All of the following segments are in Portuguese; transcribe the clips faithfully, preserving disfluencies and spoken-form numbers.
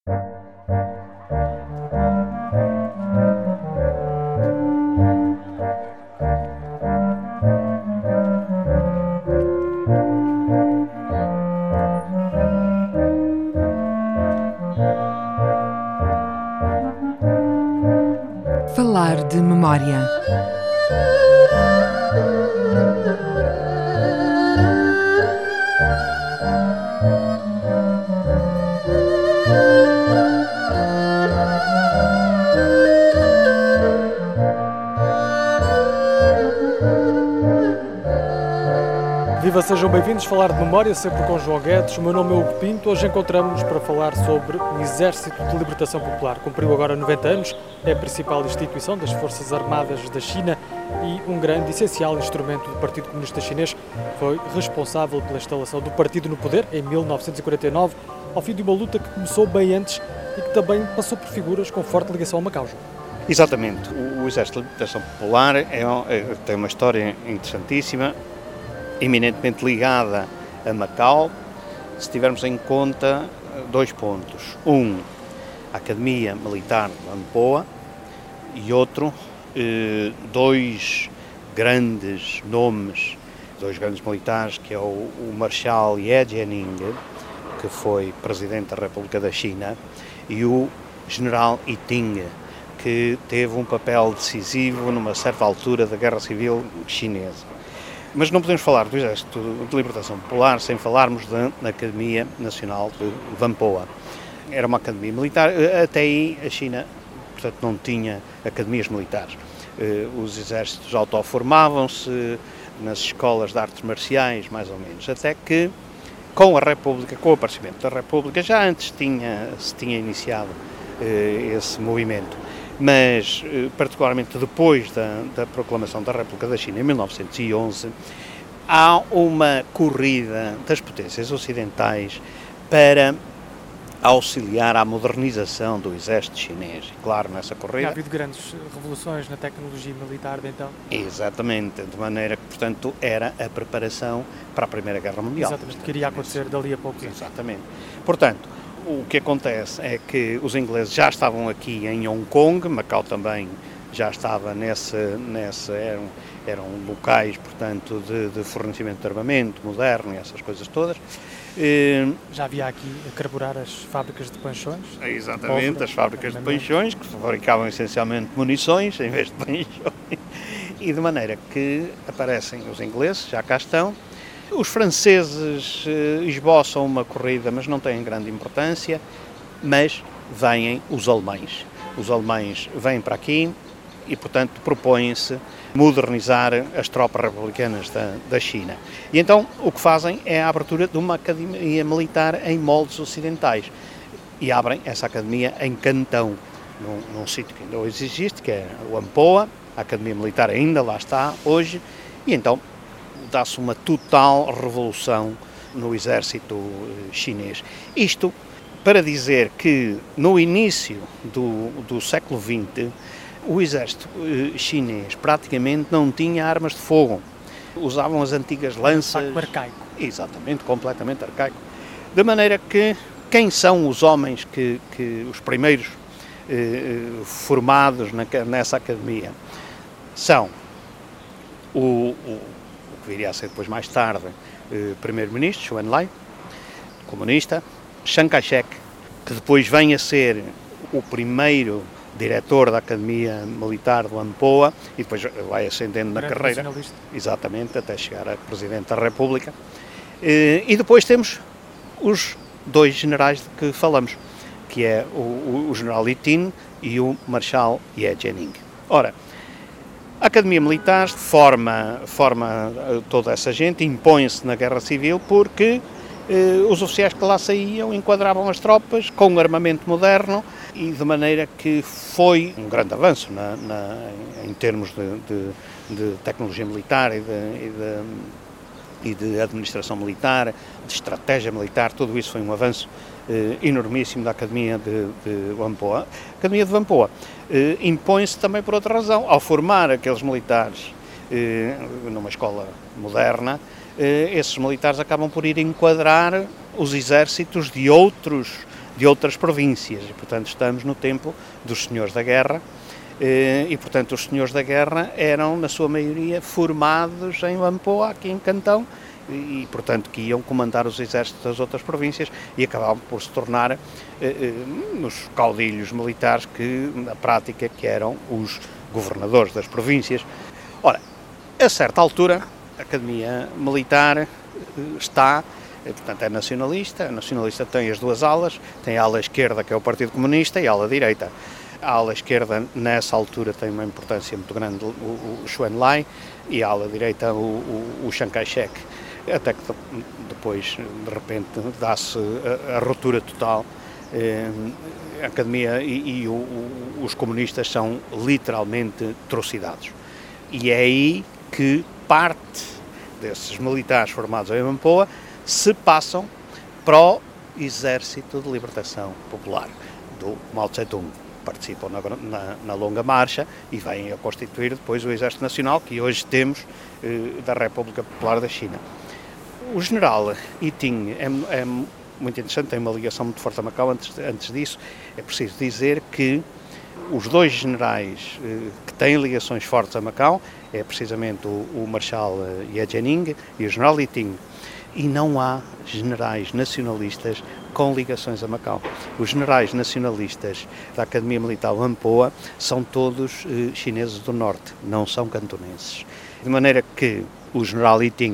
Falar de memória. Viva, sejam bem-vindos a Falar de Memória, sempre com João Guedes. O meu nome é Hugo Pinto. Hoje encontramos-nos para falar sobre o Exército de Libertação Popular. Cumpriu agora noventa anos, é a principal instituição das Forças Armadas da China e um grande e essencial instrumento do Partido Comunista Chinês. Foi responsável pela instalação do partido no poder em mil novecentos e quarenta e nove, ao fim de uma luta que começou bem antes e que também passou por figuras com forte ligação a Macau. Exatamente. O Exército de Libertação Popular é, é, tem uma história interessantíssima, eminentemente ligada a Macau, se tivermos em conta dois pontos. Um, a Academia Militar de Whampoa, e outro, eh, dois grandes nomes, dois grandes militares, que é o, o Marshal Ye Jianing, que foi Presidente da República da China, e o General Yi Ting, que teve um papel decisivo numa certa altura da Guerra Civil Chinesa. Mas não podemos falar do Exército de Libertação Popular sem falarmos da Academia Nacional de Whampoa. Era uma academia militar, até aí a China, portanto, não tinha academias militares. Os exércitos autoformavam-se nas escolas de artes marciais, mais ou menos, até que com a República, com o aparecimento da República, já antes tinha, se tinha iniciado esse movimento. Mas, particularmente depois da, da proclamação da República da China, em mil novecentos e onze, há uma corrida das potências ocidentais para auxiliar à modernização do exército chinês. E, claro, nessa corrida... Ha havido grandes revoluções na tecnologia militar de então? Exatamente, de maneira que, portanto, era a preparação para a Primeira Guerra Mundial. Exatamente, que iria acontecer dali a pouco. Exatamente. Portanto, o que acontece é que os ingleses já estavam aqui em Hong Kong, Macau também já estava nesse, nesse eram, eram locais, portanto, de, de fornecimento de armamento moderno e essas coisas todas. E, já havia aqui a carburar as fábricas de panchões? Exatamente, de as fábricas de panchões, que fabricavam essencialmente munições em vez de panchões. E de maneira que aparecem os ingleses, já cá estão. Os franceses eh, esboçam uma corrida, mas não têm grande importância, mas vêm os alemães. Os alemães vêm para aqui e, portanto, propõem-se modernizar as tropas republicanas da, da China. E então o que fazem é a abertura de uma academia militar em moldes ocidentais. E abrem essa academia em Cantão, num, num sítio que ainda hoje existe, que é o Whampoa. A academia militar ainda lá está hoje, e então dá-se uma total revolução no exército chinês. Isto para dizer que no início do, do século vinte o exército chinês praticamente não tinha armas de fogo. Usavam as antigas lanças. Um arcaico. Exatamente, completamente arcaico. De maneira que quem são os homens que, que os primeiros eh, formados na, nessa academia? São o, o que viria a ser depois mais tarde eh, primeiro-ministro, Zhou Enlai, comunista, Chiang Kai-shek, que depois vem a ser o primeiro diretor da Academia Militar de Whampoa e depois vai ascendendo na carreira, exatamente, até chegar a Presidente da República. Eh, e depois temos os dois generais de que falamos, que é o, o, o General Yi Ting e o Marshal Ye Jianing. Ora, a Academia Militar forma, forma toda essa gente, impõe-se na Guerra Civil porque eh, os oficiais que lá saíam enquadravam as tropas com um armamento moderno e de maneira que foi um grande avanço na, na, em termos de, de, de tecnologia militar e de, e, de, e de administração militar, de estratégia militar, tudo isso foi um avanço eh, enormíssimo da Academia de, de Whampoa. A Academia de Whampoa eh, impõe-se também por outra razão. Ao formar aqueles militares eh, numa escola moderna, eh, esses militares acabam por ir enquadrar os exércitos de outros de outras províncias, e portanto estamos no tempo dos senhores da guerra, e portanto os senhores da guerra eram, na sua maioria, formados em Lampoa, aqui em Cantão, e portanto que iam comandar os exércitos das outras províncias e acabavam por se tornar eh, eh, os caudilhos militares que, na prática, que eram os governadores das províncias. Ora, a certa altura, a Academia Militar eh, está, eh, portanto é nacionalista, a nacionalista tem as duas alas, tem a ala esquerda, que é o Partido Comunista, e a ala direita. A ala esquerda, nessa altura, tem uma importância muito grande, o, o Zhou Enlai, e a ala direita, o, o, o Chiang Kai-shek. Até que depois, de repente, dá-se a, a ruptura total. Eh, a Academia e, e o, o, os comunistas são literalmente trucidados. E é aí que parte desses militares formados em Lampoa se passam para o Exército de Libertação Popular, do Mao Tse-tung. Participam na, na, na longa marcha e vêm a constituir depois o Exército Nacional que hoje temos eh, da República Popular da China. O general Yiting é, é muito interessante, tem uma ligação muito forte a Macau. Antes, antes disso, é preciso dizer que os dois generais eh, que têm ligações fortes a Macau é precisamente o, o Marechal Ye Jianing e o general Yiting. E não há generais nacionalistas com ligações a Macau. Os generais nacionalistas da Academia Militar Lampoa são todos eh, chineses do Norte, não são cantonenses. De maneira que o general Yiting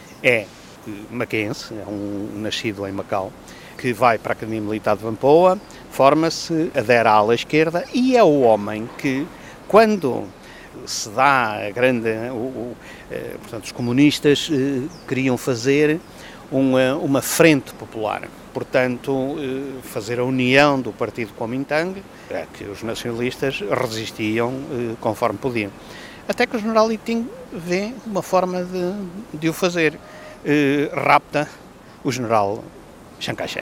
é maquense, é um nascido em Macau, que vai para a Academia Militar de Lampoa, forma-se, adere à ala esquerda e é o homem que, quando se dá a grande... O, o, eh, portanto, os comunistas eh, queriam fazer uma, uma frente popular, portanto, eh, fazer a união do partido Kuomintang, é que os nacionalistas resistiam eh, conforme podiam. Até que o general Yiting vê uma forma de, de o fazer. Eh, rapta o general Chiang Kai-shek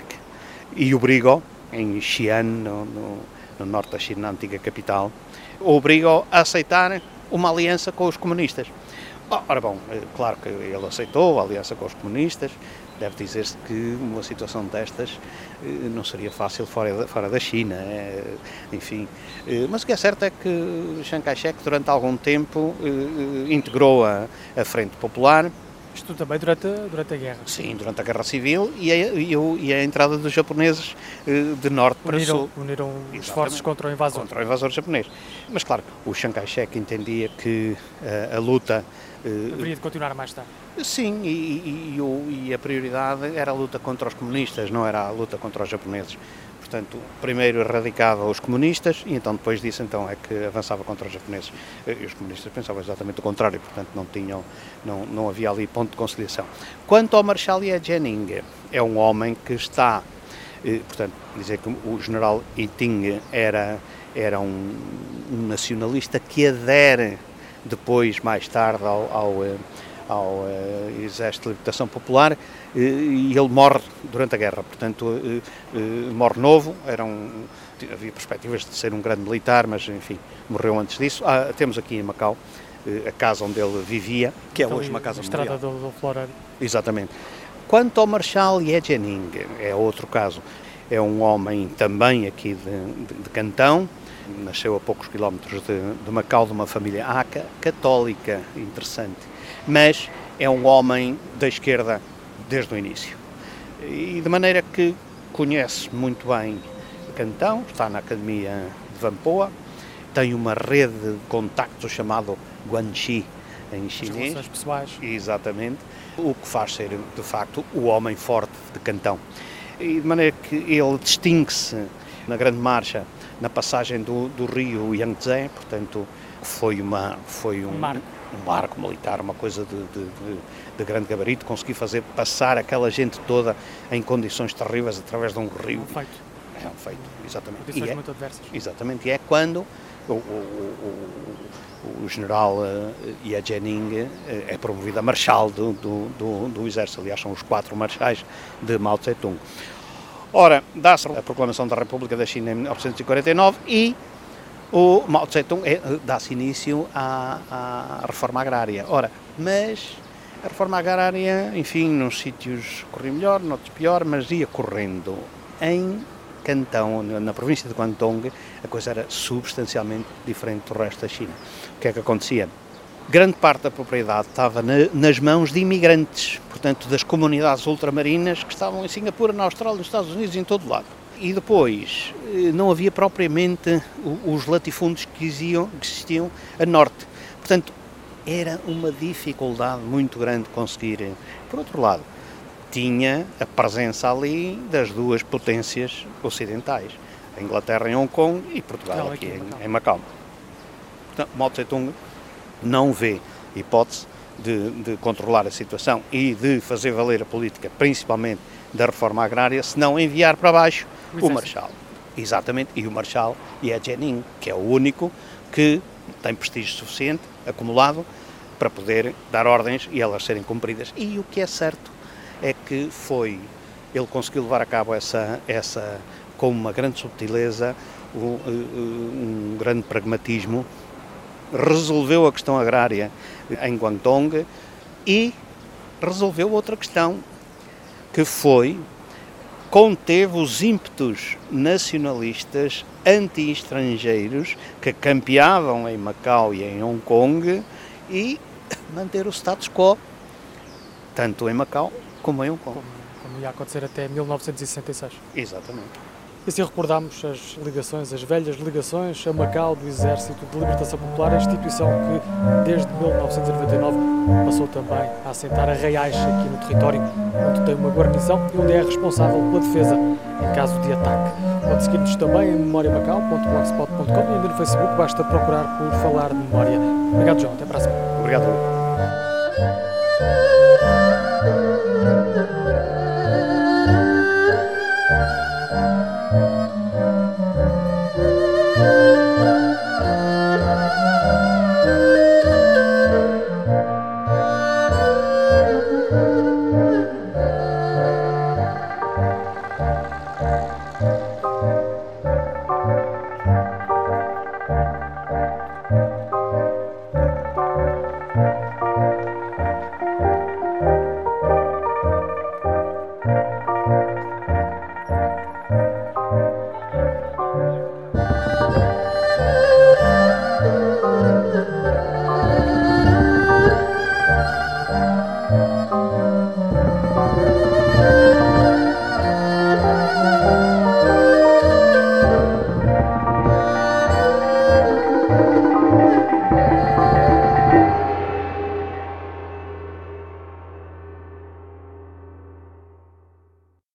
e obriga-o, em Xi'an, no, no, no norte da China, na antiga capital, obriga-o a aceitar uma aliança com os comunistas. Ora bom, é claro que ele aceitou a aliança com os comunistas. Deve dizer-se que uma situação destas não seria fácil fora da, fora da China, é, enfim. Mas o que é certo é que Chiang Kai-shek, durante algum tempo, integrou a, a Frente Popular. Isto também durante a, durante a guerra? Sim, durante a Guerra Civil e a, e o, e a entrada dos japoneses de norte para uniram, sul. Uniram esforços contra o invasor. Contra o invasor japonês. Mas claro, o Chiang Kai-shek entendia que a, a luta... Haveria de continuar mais tarde. Sim, e, e, e, e a prioridade era a luta contra os comunistas, não era a luta contra os japoneses. Portanto, primeiro erradicava os comunistas e então depois disso então é que avançava contra os japoneses. E os comunistas pensavam exatamente o contrário, portanto não tinham, não, não havia ali ponto de conciliação. Quanto ao Marechal Ye Jianing, é um homem que está, eh, portanto, dizer que o general Yiting era, era um, um nacionalista que adere depois, mais tarde, ao, ao, ao uh, Exército de Libertação Popular, uh, e ele morre durante a guerra, portanto, uh, uh, morre novo, era um, havia perspectivas de ser um grande militar, mas, enfim, morreu antes disso. Ah, temos aqui em Macau uh, a casa onde ele vivia, que é então, hoje uma casa memorial. Estrada do, do Florário. Exatamente. Quanto ao Marechal Ye Jianing, é outro caso, é um homem também aqui de, de, de Cantão, nasceu a poucos quilómetros de, de Macau, de uma família Hakka, católica, interessante, mas é um homem da esquerda desde o início. E de maneira que conhece muito bem Cantão, está na Academia de Lampoa, tem uma rede de contactos chamado Guanxi, em chinês. As relações pessoais. Exatamente, o que faz ser, de facto, o homem forte de Cantão. E de maneira que ele distingue-se na Grande Marcha, na passagem do, do rio Yangtze, portanto, foi, uma, foi um, um, marco. um marco militar, uma coisa de, de, de, de grande gabarito, conseguir fazer passar aquela gente toda em condições terríveis através de um rio. É um feito. É um feito, exatamente. Condições e muito é, adversas. Exatamente, e é quando o, o, o, o general uh, Ye Jianing uh, é promovido a marechal do, do, do, do exército, aliás, são os quatro marechais de Mao Tse-tung. Ora, dá-se a proclamação da República da China em mil novecentos e quarenta e nove e o Mao Tse-tung é, dá-se início à, à reforma agrária. Ora, mas a reforma agrária, enfim, nos sítios corria melhor, noutros pior, mas ia correndo em Cantão, na província de Guangdong, a coisa era substancialmente diferente do resto da China. O que é que acontecia? Grande parte da propriedade estava na, nas mãos de imigrantes, portanto, das comunidades ultramarinas que estavam em Singapura, na Austrália, nos Estados Unidos e em todo lado. E depois, não havia propriamente os latifúndios que existiam, que existiam a norte. Portanto, era uma dificuldade muito grande conseguir. Por outro lado, tinha a presença ali das duas potências ocidentais, a Inglaterra em Hong Kong e Portugal aqui em, em Macau. Portanto, Mao Tse-tung não vê hipótese de, de controlar a situação e de fazer valer a política, principalmente da reforma agrária, se não enviar para baixo o, o Marshal. Exatamente, e o Marshal e a Jiang, que é o único que tem prestígio suficiente, acumulado, para poder dar ordens e elas serem cumpridas. E o que é certo é que foi, ele conseguiu levar a cabo essa, essa com uma grande subtileza, um, um grande pragmatismo, resolveu a questão agrária em Guangdong e resolveu outra questão, que foi, conteve os ímpetos nacionalistas anti-estrangeiros que campeavam em Macau e em Hong Kong e manter o status quo, tanto em Macau como em Hong Kong. Como, como ia acontecer até mil novecentos e sessenta e seis. Exatamente. E assim recordamos as ligações, as velhas ligações a Macau do Exército de Libertação Popular, a instituição que desde mil novecentos e noventa e nove passou também a assentar arraiais aqui no território, onde tem uma guarnição e onde é responsável pela defesa em caso de ataque. Pode seguir-nos também em memoriamacau ponto blogspot ponto com e ainda no Facebook basta procurar por Falar de Memória. Obrigado, João. Até a próxima. Obrigado. Thank you.